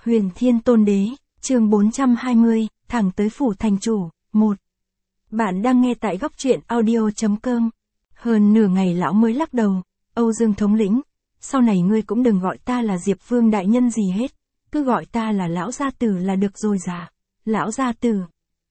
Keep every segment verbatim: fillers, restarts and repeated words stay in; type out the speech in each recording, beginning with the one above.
Huyền Thiên Tôn Đế, chương bốn trăm hai mươi, thẳng tới phủ thành chủ, một. Bạn đang nghe tại góc truyện audio.com. Hơn nửa ngày lão mới lắc đầu, Âu Dương thống lĩnh, sau này ngươi cũng đừng gọi ta là Diệp Vương đại nhân gì hết, cứ gọi ta là lão gia tử là được rồi già. Lão gia tử.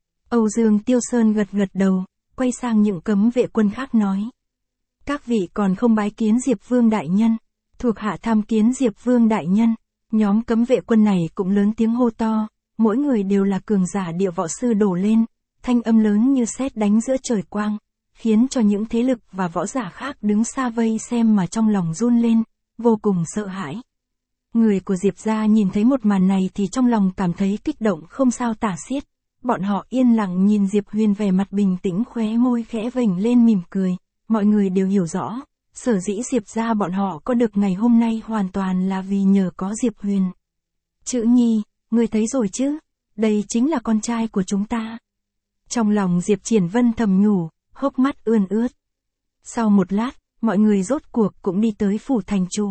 Âu Dương Tiêu Sơn gật gật đầu, quay sang những cấm vệ quân khác nói. Các vị còn không bái kiến Diệp Vương đại nhân, thuộc hạ tham kiến Diệp Vương đại nhân. Nhóm cấm vệ quân này cũng lớn tiếng hô to, mỗi người đều là cường giả địa võ sư đổ lên, thanh âm lớn như sét đánh giữa trời quang, khiến cho những thế lực và võ giả khác đứng xa vây xem mà trong lòng run lên, vô cùng sợ hãi. Người của Diệp gia nhìn thấy một màn này thì trong lòng cảm thấy kích động không sao tả xiết, bọn họ yên lặng nhìn Diệp Huyền vẻ mặt bình tĩnh, khóe môi khẽ vểnh lên mỉm cười, mọi người đều hiểu rõ. Sở dĩ Diệp gia bọn họ có được ngày hôm nay hoàn toàn là vì nhờ có Diệp Huyền. Chữ Nhi, ngươi thấy rồi chứ, đây chính là con trai của chúng ta. Trong lòng Diệp Triển Vân thầm nhủ, hốc mắt ươn ướt. Sau một lát, mọi người rốt cuộc cũng đi tới phủ thành chủ.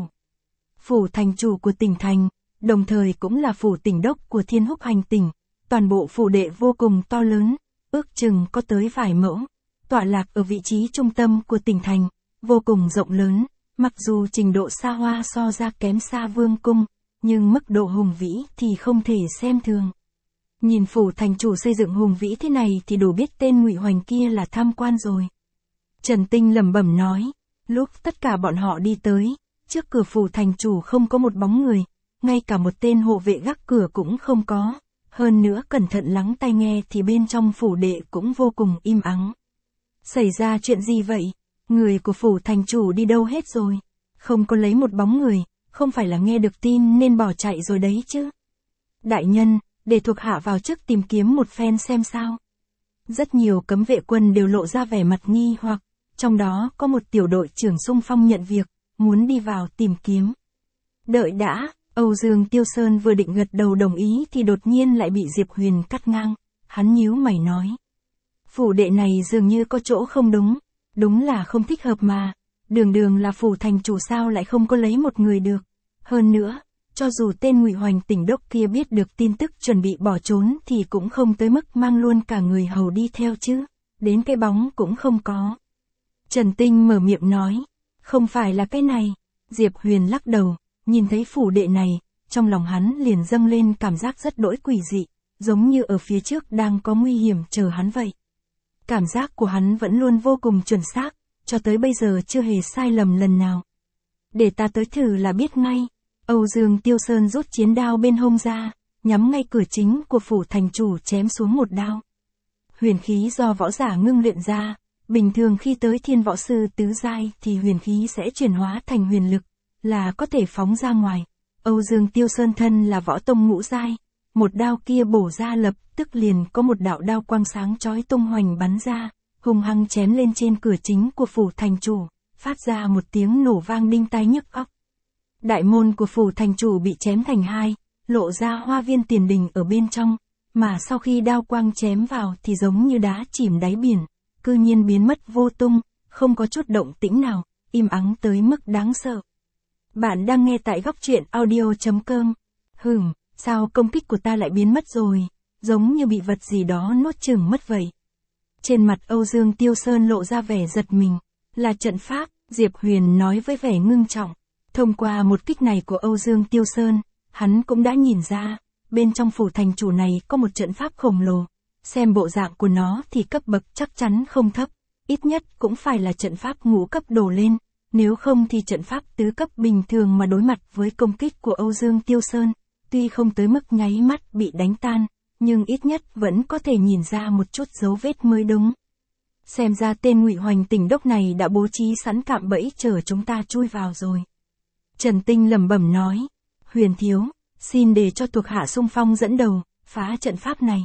Phủ thành chủ của tỉnh thành, đồng thời cũng là phủ tỉnh đốc của Thiên Húc Hành tỉnh, toàn bộ phủ đệ vô cùng to lớn, ước chừng có tới vài mẫu, tọa lạc ở vị trí trung tâm của tỉnh thành. Vô cùng rộng lớn, mặc dù trình độ xa hoa so ra kém xa vương cung, nhưng mức độ hùng vĩ thì không thể xem thường. Nhìn phủ thành chủ xây dựng hùng vĩ thế này thì đủ biết tên Ngụy Hoành kia là tham quan rồi. Trần Tinh lẩm bẩm nói, lúc tất cả bọn họ đi tới, trước cửa phủ thành chủ không có một bóng người, ngay cả một tên hộ vệ gác cửa cũng không có, hơn nữa cẩn thận lắng tai nghe thì bên trong phủ đệ cũng vô cùng im ắng. Xảy ra chuyện gì vậy? Người của phủ thành chủ đi đâu hết rồi? Không có lấy một bóng người, không phải là nghe được tin nên bỏ chạy rồi đấy chứ? Đại nhân, để thuộc hạ vào trước tìm kiếm một phen xem sao. Rất nhiều cấm vệ quân đều lộ ra vẻ mặt nghi hoặc, trong đó có một tiểu đội trưởng xung phong nhận việc, muốn đi vào tìm kiếm. Đợi đã, Âu Dương Tiêu Sơn vừa định gật đầu đồng ý thì đột nhiên lại bị Diệp Huyền cắt ngang, hắn nhíu mày nói. Phủ đệ này dường như có chỗ không đúng. Đúng là không thích hợp mà, đường đường là phủ thành chủ sao lại không có lấy một người được. Hơn nữa, cho dù tên Ngụy Hoành tỉnh đốc kia biết được tin tức chuẩn bị bỏ trốn thì cũng không tới mức mang luôn cả người hầu đi theo chứ, đến cái bóng cũng không có. Trần Tinh mở miệng nói, không phải là cái này. Diệp Huyền lắc đầu, nhìn thấy phủ đệ này, trong lòng hắn liền dâng lên cảm giác rất đỗi quỷ dị, giống như ở phía trước đang có nguy hiểm chờ hắn vậy. Cảm giác của hắn vẫn luôn vô cùng chuẩn xác, cho tới bây giờ chưa hề sai lầm lần nào. Để ta tới thử là biết ngay. Âu Dương Tiêu Sơn rút chiến đao bên hông ra, nhắm ngay cửa chính của phủ thành chủ chém xuống một đao. Huyền khí do võ giả ngưng luyện ra, bình thường khi tới thiên võ sư tứ giai thì huyền khí sẽ chuyển hóa thành huyền lực, là có thể phóng ra ngoài. Âu Dương Tiêu Sơn thân là võ tông ngũ giai, một đao kia bổ ra lập tức liền có một đạo đao quang sáng chói tung hoành bắn ra, hung hăng chém lên trên cửa chính của phủ thành chủ, phát ra một tiếng nổ vang đinh tai nhức óc. Đại môn của phủ thành chủ bị chém thành hai, lộ ra hoa viên tiền đình ở bên trong, mà sau khi đao quang chém vào thì giống như đá chìm đáy biển, cư nhiên biến mất vô tung, không có chút động tĩnh nào, im ắng tới mức đáng sợ. Bạn đang nghe tại góc truyện audio.com. Hừm. Sao công kích của ta lại biến mất rồi, giống như bị vật gì đó nuốt chửng mất vậy. Trên mặt Âu Dương Tiêu Sơn lộ ra vẻ giật mình, là trận pháp, Diệp Huyền nói với vẻ ngưng trọng. Thông qua một kích này của Âu Dương Tiêu Sơn, hắn cũng đã nhìn ra, bên trong phủ thành chủ này có một trận pháp khổng lồ, xem bộ dạng của nó thì cấp bậc chắc chắn không thấp, ít nhất cũng phải là trận pháp ngũ cấp đổ lên, nếu không thì trận pháp tứ cấp bình thường mà đối mặt với công kích của Âu Dương Tiêu Sơn. Tuy không tới mức nháy mắt bị đánh tan, nhưng ít nhất vẫn có thể nhìn ra một chút dấu vết mới đúng. Xem ra tên Ngụy Hoành tỉnh đốc này đã bố trí sẵn cạm bẫy chờ chúng ta chui vào rồi. Trần Tinh lẩm bẩm nói, Huyền thiếu, xin để cho thuộc hạ xung phong dẫn đầu, phá trận pháp này.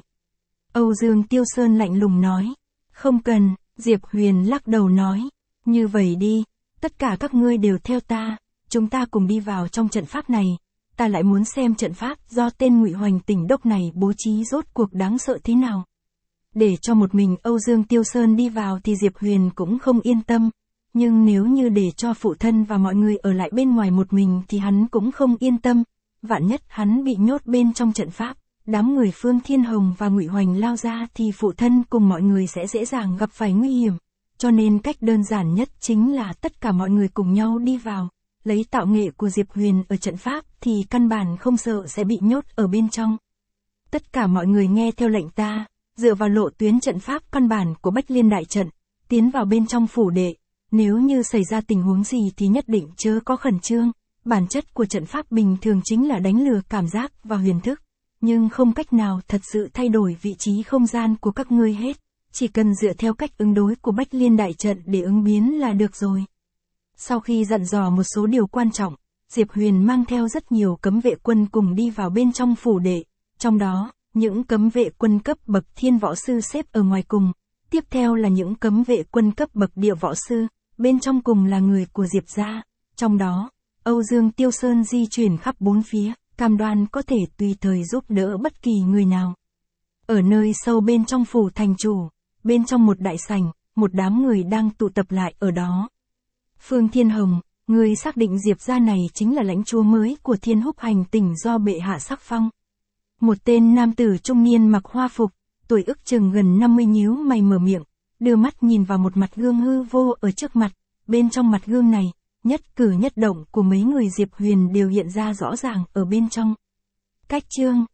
Âu Dương Tiêu Sơn lạnh lùng nói, không cần. Diệp Huyền lắc đầu nói, như vậy đi, tất cả các ngươi đều theo ta, chúng ta cùng đi vào trong trận pháp này. Ta lại muốn xem trận pháp do tên Ngụy Hoành tỉnh đốc này bố trí rốt cuộc đáng sợ thế nào. Để cho một mình Âu Dương Tiêu Sơn đi vào thì Diệp Huyền cũng không yên tâm, nhưng nếu như để cho phụ thân và mọi người ở lại bên ngoài một mình thì hắn cũng không yên tâm, vạn nhất hắn bị nhốt bên trong trận pháp, đám người Phương Thiên Hồng và Ngụy Hoành lao ra thì phụ thân cùng mọi người sẽ dễ dàng gặp phải nguy hiểm, cho nên cách đơn giản nhất chính là tất cả mọi người cùng nhau đi vào, lấy tạo nghệ của Diệp Huyền ở trận pháp thì căn bản không sợ sẽ bị nhốt ở bên trong. Tất cả mọi người nghe theo lệnh ta, dựa vào lộ tuyến trận pháp căn bản của Bách Liên đại trận, tiến vào bên trong phủ đệ, nếu như xảy ra tình huống gì thì nhất định chớ có khẩn trương, bản chất của trận pháp bình thường chính là đánh lừa cảm giác và huyền thức, nhưng không cách nào thật sự thay đổi vị trí không gian của các ngươi hết, chỉ cần dựa theo cách ứng đối của Bách Liên đại trận để ứng biến là được rồi. Sau khi dặn dò một số điều quan trọng, Diệp Huyền mang theo rất nhiều cấm vệ quân cùng đi vào bên trong phủ đệ, trong đó, những cấm vệ quân cấp bậc thiên võ sư xếp ở ngoài cùng, tiếp theo là những cấm vệ quân cấp bậc địa võ sư, bên trong cùng là người của Diệp gia, trong đó, Âu Dương Tiêu Sơn di chuyển khắp bốn phía, cam đoan có thể tùy thời giúp đỡ bất kỳ người nào. Ở nơi sâu bên trong phủ thành chủ, bên trong một đại sảnh, một đám người đang tụ tập lại ở đó. Phương Thiên Hồng, người xác định Diệp gia này chính là lãnh chúa mới của Thiên Húc hành tỉnh do bệ hạ sắc phong. Một tên nam tử trung niên mặc hoa phục, tuổi ước chừng gần năm mươi nhíu mày mở miệng, đưa mắt nhìn vào một mặt gương hư vô ở trước mặt, bên trong mặt gương này, nhất cử nhất động của mấy người Diệp Huyền đều hiện ra rõ ràng ở bên trong. Cách chương